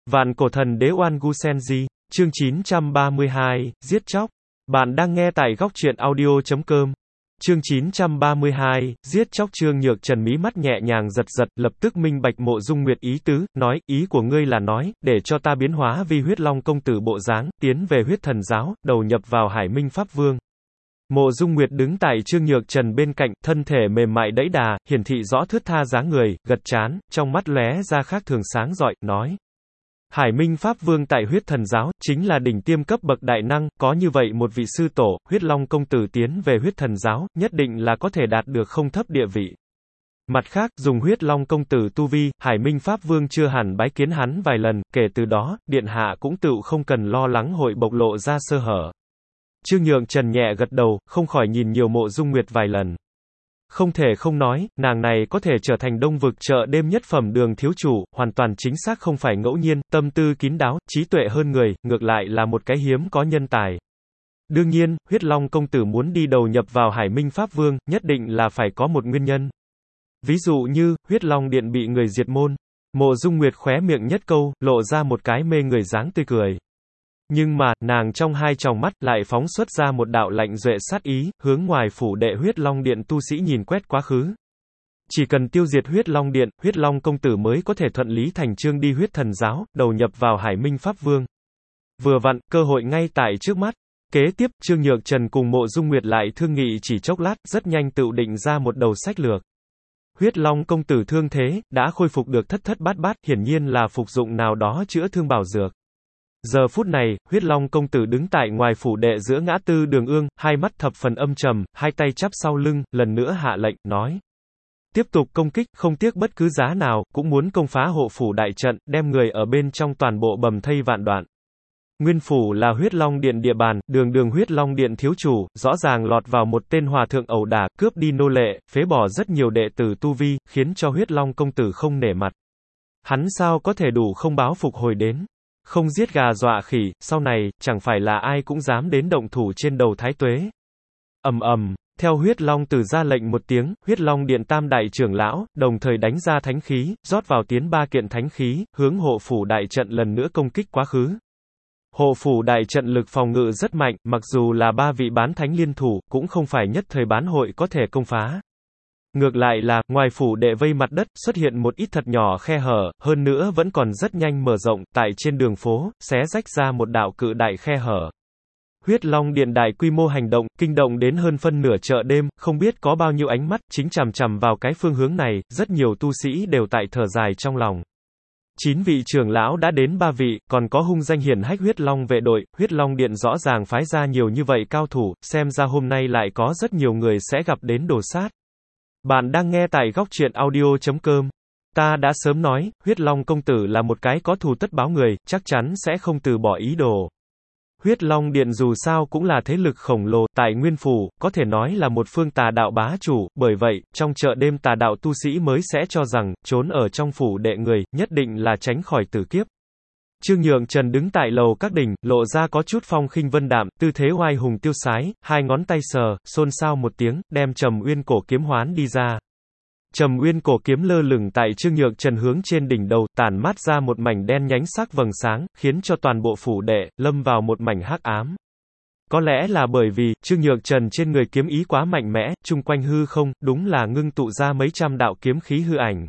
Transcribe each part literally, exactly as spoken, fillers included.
Vạn cổ thần đế Oan Gu Senji, chương chín trăm ba mươi hai, giết chóc. Bạn đang nghe tại góc truyện audio chấm com. Chương chín trăm ba mươi hai, giết chóc. Trương Nhược Trần mí mắt nhẹ nhàng giật giật, lập tức minh bạch Mộ Dung Nguyệt ý tứ, nói, ý của ngươi là nói, để cho ta biến hóa vi huyết long công tử bộ dáng, tiến về huyết thần giáo, đầu nhập vào Hải Minh Pháp Vương. Mộ Dung Nguyệt đứng tại Trương Nhược Trần bên cạnh, thân thể mềm mại đẫy đà, hiển thị rõ thướt tha dáng người, gật trán, trong mắt lóe ra khác thường sáng rọi, nói. Hải Minh Pháp Vương tại huyết thần giáo, chính là đỉnh tiêm cấp bậc đại năng, có như vậy một vị sư tổ, huyết long công tử tiến về huyết thần giáo, nhất định là có thể đạt được không thấp địa vị. Mặt khác, dùng huyết long công tử tu vi, Hải Minh Pháp Vương chưa hẳn bái kiến hắn vài lần, kể từ đó, điện hạ cũng tự không cần lo lắng hội bộc lộ ra sơ hở. Trương Nhượng Trần nhẹ gật đầu, không khỏi nhìn nhiều Mộ Dung Nguyệt vài lần. Không thể không nói, nàng này có thể trở thành đông vực chợ đêm nhất phẩm đường thiếu chủ, hoàn toàn chính xác không phải ngẫu nhiên, tâm tư kín đáo, trí tuệ hơn người, ngược lại là một cái hiếm có nhân tài. Đương nhiên, huyết long công tử muốn đi đầu nhập vào Hải Minh Pháp Vương, nhất định là phải có một nguyên nhân. Ví dụ như, huyết long điện bị người diệt môn. Mộ Dung Nguyệt khóe miệng nhất câu, lộ ra một cái mê người dáng tươi cười. Nhưng mà, nàng trong hai tròng mắt, lại phóng xuất ra một đạo lạnh duệ sát ý, hướng ngoài phủ đệ huyết long điện tu sĩ nhìn quét quá khứ. Chỉ cần tiêu diệt huyết long điện, huyết long công tử mới có thể thuận lý thành chương đi huyết thần giáo, đầu nhập vào Hải Minh Pháp Vương. Vừa vặn, cơ hội ngay tại trước mắt. Kế tiếp, Trương Nhược Trần cùng Mộ Dung Nguyệt lại thương nghị chỉ chốc lát, rất nhanh tự định ra một đầu sách lược. Huyết long công tử thương thế, đã khôi phục được thất thất bát bát, hiển nhiên là phục dụng nào đó chữa thương bảo dược. Giờ phút này, huyết long công tử đứng tại ngoài phủ đệ giữa ngã tư đường ương, hai mắt thập phần âm trầm, hai tay chắp sau lưng, lần nữa hạ lệnh, nói. Tiếp tục công kích, không tiếc bất cứ giá nào, cũng muốn công phá hộ phủ đại trận, đem người ở bên trong toàn bộ bầm thây vạn đoạn. Nguyên phủ là huyết long điện địa bàn, đường đường huyết long điện thiếu chủ, rõ ràng lọt vào một tên hòa thượng ẩu đả, cướp đi nô lệ, phế bỏ rất nhiều đệ tử tu vi, khiến cho huyết long công tử không nể mặt. Hắn sao có thể đủ không báo phục hồi đến. Không giết gà dọa khỉ, sau này, chẳng phải là ai cũng dám đến động thủ trên đầu thái tuế. Ầm ầm, theo huyết long tử ra lệnh một tiếng, huyết long điện tam đại trưởng lão, đồng thời đánh ra thánh khí, rót vào tiến ba kiện thánh khí, hướng hộ phủ đại trận lần nữa công kích quá khứ. Hộ phủ đại trận lực phòng ngự rất mạnh, mặc dù là ba vị bán thánh liên thủ, cũng không phải nhất thời bán hội có thể công phá. Ngược lại là, ngoài phủ đệ vây mặt đất, xuất hiện một ít thật nhỏ khe hở, hơn nữa vẫn còn rất nhanh mở rộng, tại trên đường phố, xé rách ra một đạo cự đại khe hở. Huyết long điện đại quy mô hành động, kinh động đến hơn phân nửa chợ đêm, không biết có bao nhiêu ánh mắt, chính chằm chằm vào cái phương hướng này, rất nhiều tu sĩ đều tại thở dài trong lòng. Chín vị trưởng lão đã đến ba vị, còn có hung danh hiển hách huyết long vệ đội, huyết long điện rõ ràng phái ra nhiều như vậy cao thủ, xem ra hôm nay lại có rất nhiều người sẽ gặp đến đồ sát. Bạn đang nghe tại góc truyện audio chấm com. Ta đã sớm nói, huyết long công tử là một cái có thù tất báo người, chắc chắn sẽ không từ bỏ ý đồ. Huyết long điện dù sao cũng là thế lực khổng lồ, tại nguyên phủ, có thể nói là một phương tà đạo bá chủ, bởi vậy, trong chợ đêm tà đạo tu sĩ mới sẽ cho rằng, trốn ở trong phủ đệ người, nhất định là tránh khỏi tử kiếp. Trương Nhượng Trần đứng tại lầu các đỉnh, lộ ra có chút phong khinh vân đạm, tư thế oai hùng tiêu sái, hai ngón tay sờ, xôn xao một tiếng, đem Trầm Uyên cổ kiếm hoán đi ra. Trầm Uyên cổ kiếm lơ lửng tại Trương Nhượng Trần hướng trên đỉnh đầu, tản mát ra một mảnh đen nhánh sắc vầng sáng, khiến cho toàn bộ phủ đệ lâm vào một mảnh hắc ám. Có lẽ là bởi vì Trương Nhượng Trần trên người kiếm ý quá mạnh mẽ, chung quanh hư không, đúng là ngưng tụ ra mấy trăm đạo kiếm khí hư ảnh.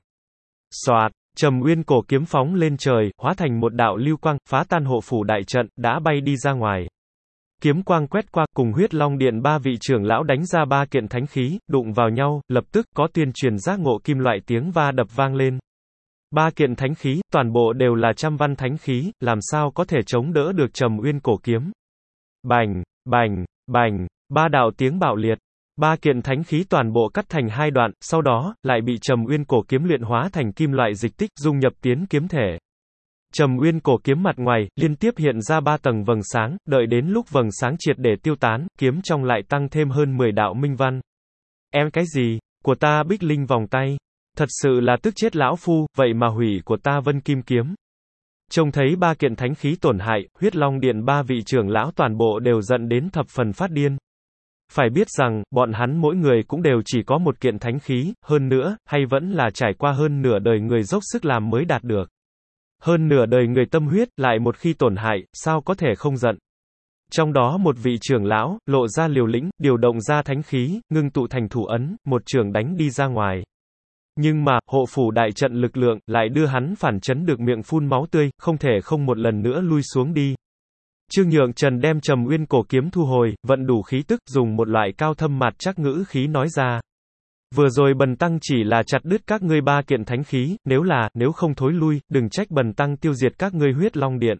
Soạt. Trầm Uyên cổ kiếm phóng lên trời, hóa thành một đạo lưu quang, phá tan hộ phủ đại trận, đã bay đi ra ngoài. Kiếm quang quét qua, cùng huyết long điện ba vị trưởng lão đánh ra ba kiện thánh khí, đụng vào nhau, lập tức có tuyên truyền giác ngộ kim loại tiếng va đập vang lên. Ba kiện thánh khí, toàn bộ đều là trăm văn thánh khí, làm sao có thể chống đỡ được Trầm Uyên cổ kiếm. Bành, bành, bành, ba đạo tiếng bạo liệt. Ba kiện thánh khí toàn bộ cắt thành hai đoạn, sau đó, lại bị Trầm Uyên cổ kiếm luyện hóa thành kim loại dịch tích, dung nhập tiến kiếm thể. Trầm Uyên cổ kiếm mặt ngoài, liên tiếp hiện ra ba tầng vầng sáng, đợi đến lúc vầng sáng triệt để tiêu tán, kiếm trong lại tăng thêm hơn mười đạo minh văn. Em cái gì? Của ta Bích Linh vòng tay. Thật sự là tức chết lão phu, vậy mà hủy của ta Vân Kim kiếm. Trông thấy ba kiện thánh khí tổn hại, huyết long điện ba vị trưởng lão toàn bộ đều giận đến thập phần phát điên. Phải biết rằng, bọn hắn mỗi người cũng đều chỉ có một kiện thánh khí, hơn nữa, hay vẫn là trải qua hơn nửa đời người dốc sức làm mới đạt được. Hơn nửa đời người tâm huyết, lại một khi tổn hại, sao có thể không giận. Trong đó một vị trưởng lão, lộ ra liều lĩnh, điều động ra thánh khí, ngưng tụ thành thủ ấn, một trường đánh đi ra ngoài. Nhưng mà, hộ phủ đại trận lực lượng, lại đưa hắn phản chấn được miệng phun máu tươi, không thể không một lần nữa lui xuống đi. Trương Nhượng Trần đem Trầm Uyên cổ kiếm thu hồi, vận đủ khí tức, dùng một loại cao thâm mạt chắc ngữ khí nói ra. Vừa rồi bần tăng chỉ là chặt đứt các ngươi ba kiện thánh khí, nếu là, nếu không thối lui, đừng trách bần tăng tiêu diệt các ngươi huyết long điện.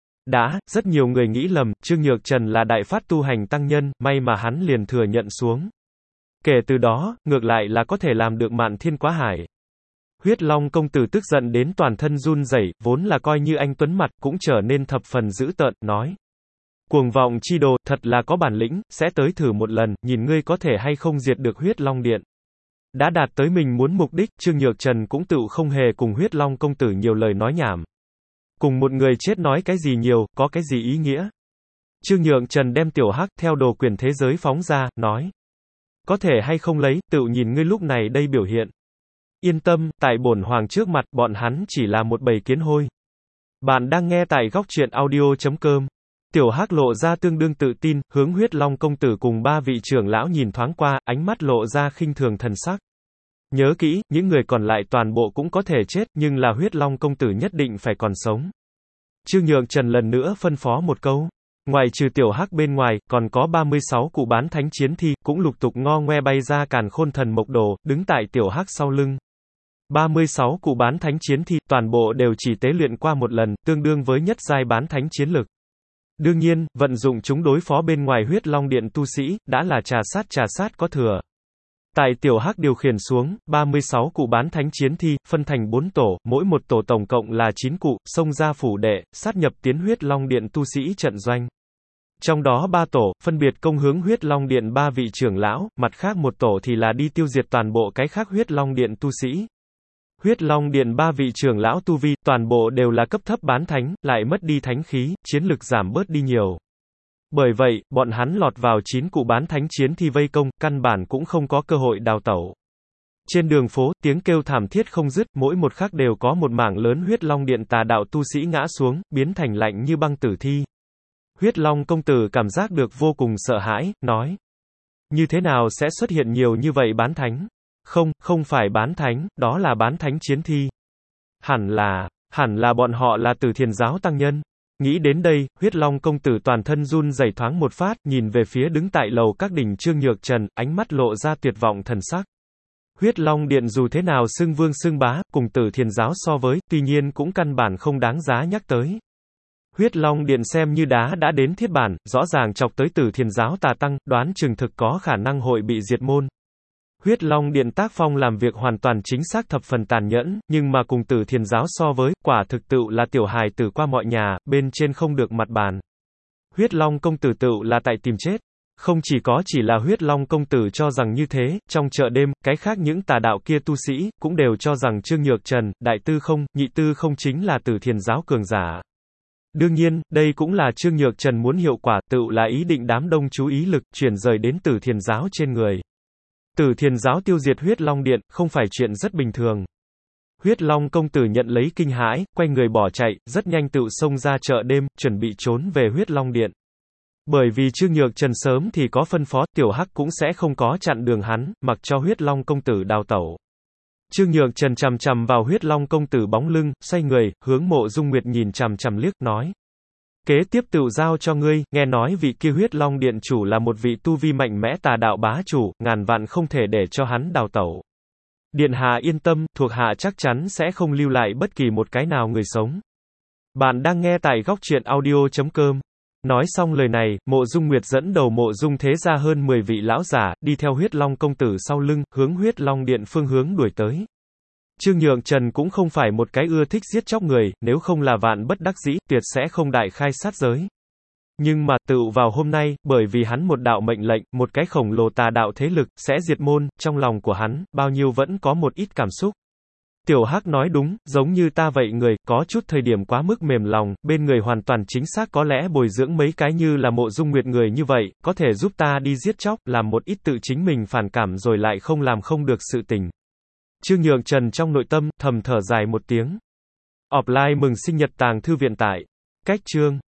Đã, rất nhiều người nghĩ lầm, Trương Nhược Trần là đại phát tu hành tăng nhân, may mà hắn liền thừa nhận xuống. Kể từ đó, ngược lại là có thể làm được mạn thiên quá hải. Huyết Long công tử tức giận đến toàn thân run rẩy, vốn là coi như anh tuấn mặt, cũng trở nên thập phần dữ tợn, nói. Cuồng vọng chi đồ, thật là có bản lĩnh, sẽ tới thử một lần, nhìn ngươi có thể hay không diệt được huyết long điện. Đã đạt tới mình muốn mục đích, Trương Nhược Trần cũng tự không hề cùng huyết long công tử nhiều lời nói nhảm. Cùng một người chết nói cái gì nhiều, có cái gì ý nghĩa. Trương Nhượng Trần đem tiểu hắc theo đồ quyền thế giới phóng ra, nói. Có thể hay không lấy, tự nhìn ngươi lúc này đây biểu hiện. Yên tâm, tại bổn hoàng trước mặt, bọn hắn chỉ là một bầy kiến hôi. Bạn đang nghe tại góc truyện audio chấm com. Tiểu hắc lộ ra tương đương tự tin, hướng huyết long công tử cùng ba vị trưởng lão nhìn thoáng qua, ánh mắt lộ ra khinh thường thần sắc. Nhớ kỹ, những người còn lại toàn bộ cũng có thể chết, nhưng là huyết long công tử nhất định phải còn sống. Trương Nhượng Trần lần nữa phân phó một câu. Ngoài trừ tiểu hắc bên ngoài, còn có ba mươi sáu cụ bán thánh chiến thi, cũng lục tục ngo ngoe bay ra càn khôn thần mộc đồ, đứng tại tiểu hắc sau lưng. ba mươi sáu cụ bán thánh chiến thi, toàn bộ đều chỉ tế luyện qua một lần, tương đương với nhất giai bán thánh chiến lực. Đương nhiên, vận dụng chúng đối phó bên ngoài huyết long điện tu sĩ, đã là trà sát trà sát có thừa. Tại tiểu hắc điều khiển xuống, ba mươi sáu cụ bán thánh chiến thi, phân thành bốn tổ, mỗi một tổ tổng cộng là chín cụ, xông ra phủ đệ, sát nhập tiến huyết long điện tu sĩ trận doanh. Trong đó ba tổ, phân biệt công hướng huyết long điện ba vị trưởng lão, mặt khác một tổ thì là đi tiêu diệt toàn bộ cái khác huyết long điện tu sĩ. Huyết long điện ba vị trưởng lão tu vi, toàn bộ đều là cấp thấp bán thánh, lại mất đi thánh khí, chiến lực giảm bớt đi nhiều. Bởi vậy, bọn hắn lọt vào chín cụ bán thánh chiến thi vây công, căn bản cũng không có cơ hội đào tẩu. Trên đường phố, tiếng kêu thảm thiết không dứt, mỗi một khắc đều có một mảng lớn huyết long điện tà đạo tu sĩ ngã xuống, biến thành lạnh như băng tử thi. Huyết long công tử cảm giác được vô cùng sợ hãi, nói. Như thế nào sẽ xuất hiện nhiều như vậy bán thánh? Không, không phải bán thánh, đó là bán thánh chiến thi. Hẳn là, hẳn là bọn họ là Tử Thiền giáo tăng nhân. Nghĩ đến đây, huyết long công tử toàn thân run rẩy thoáng một phát, nhìn về phía đứng tại lầu các đỉnh Trương Nhược Trần, ánh mắt lộ ra tuyệt vọng thần sắc. Huyết long điện dù thế nào xưng vương xưng bá, cùng Tử Thiền giáo so với, tuy nhiên cũng căn bản không đáng giá nhắc tới. Huyết long điện xem như đá đã đến thiết bản, rõ ràng chọc tới Tử Thiền giáo tà tăng, đoán chừng thực có khả năng hội bị diệt môn. Huyết long điện tác phong làm việc hoàn toàn chính xác thập phần tàn nhẫn, nhưng mà cùng Tử Thiền giáo so với, quả thực tự là tiểu hài tử qua mọi nhà, bên trên không được mặt bàn. Huyết long công tử tự là tại tìm chết. Không chỉ có chỉ là huyết long công tử cho rằng như thế, trong chợ đêm, cái khác những tà đạo kia tu sĩ, cũng đều cho rằng Trương Nhược Trần, đại tư không, nhị tư không chính là Tử Thiền giáo cường giả. Đương nhiên, đây cũng là Trương Nhược Trần muốn hiệu quả, tự là ý định đám đông chú ý lực, chuyển rời đến Tử Thiền giáo trên người. Tử Thiền giáo tiêu diệt huyết long điện, không phải chuyện rất bình thường. Huyết long công tử nhận lấy kinh hãi, quay người bỏ chạy, rất nhanh tự xông ra chợ đêm, chuẩn bị trốn về huyết long điện. Bởi vì Trương Nhược Trần sớm thì có phân phó, tiểu hắc cũng sẽ không có chặn đường hắn, mặc cho huyết long công tử đào tẩu. Trương Nhược Trần chằm chằm vào huyết long công tử bóng lưng, xoay người, hướng Mộ Dung Nguyệt nhìn chằm chằm liếc, nói. Kế tiếp tự giao cho ngươi, nghe nói vị kia huyết long điện chủ là một vị tu vi mạnh mẽ tà đạo bá chủ, ngàn vạn không thể để cho hắn đào tẩu. Điện hạ yên tâm, thuộc hạ chắc chắn sẽ không lưu lại bất kỳ một cái nào người sống. Bạn đang nghe tại góc truyện audio chấm com. Nói xong lời này, Mộ Dung Nguyệt dẫn đầu Mộ Dung thế gia hơn mười vị lão giả, đi theo huyết long công tử sau lưng, hướng huyết long điện phương hướng đuổi tới. Trương Nhượng Trần cũng không phải một cái ưa thích giết chóc người, nếu không là vạn bất đắc dĩ, tuyệt sẽ không đại khai sát giới. Nhưng mà, tự vào hôm nay, bởi vì hắn một đạo mệnh lệnh, một cái khổng lồ tà đạo thế lực, sẽ diệt môn, trong lòng của hắn, bao nhiêu vẫn có một ít cảm xúc. Tiểu Hắc nói đúng, giống như ta vậy người, có chút thời điểm quá mức mềm lòng, bên người hoàn toàn chính xác có lẽ bồi dưỡng mấy cái như là Mộ Dung Nguyệt người như vậy, có thể giúp ta đi giết chóc, làm một ít tự chính mình phản cảm rồi lại không làm không được sự tình. Trương Nhượng Trần trong nội tâm, thầm thở dài một tiếng. Offline mừng sinh nhật tàng thư viện tại. Cách chương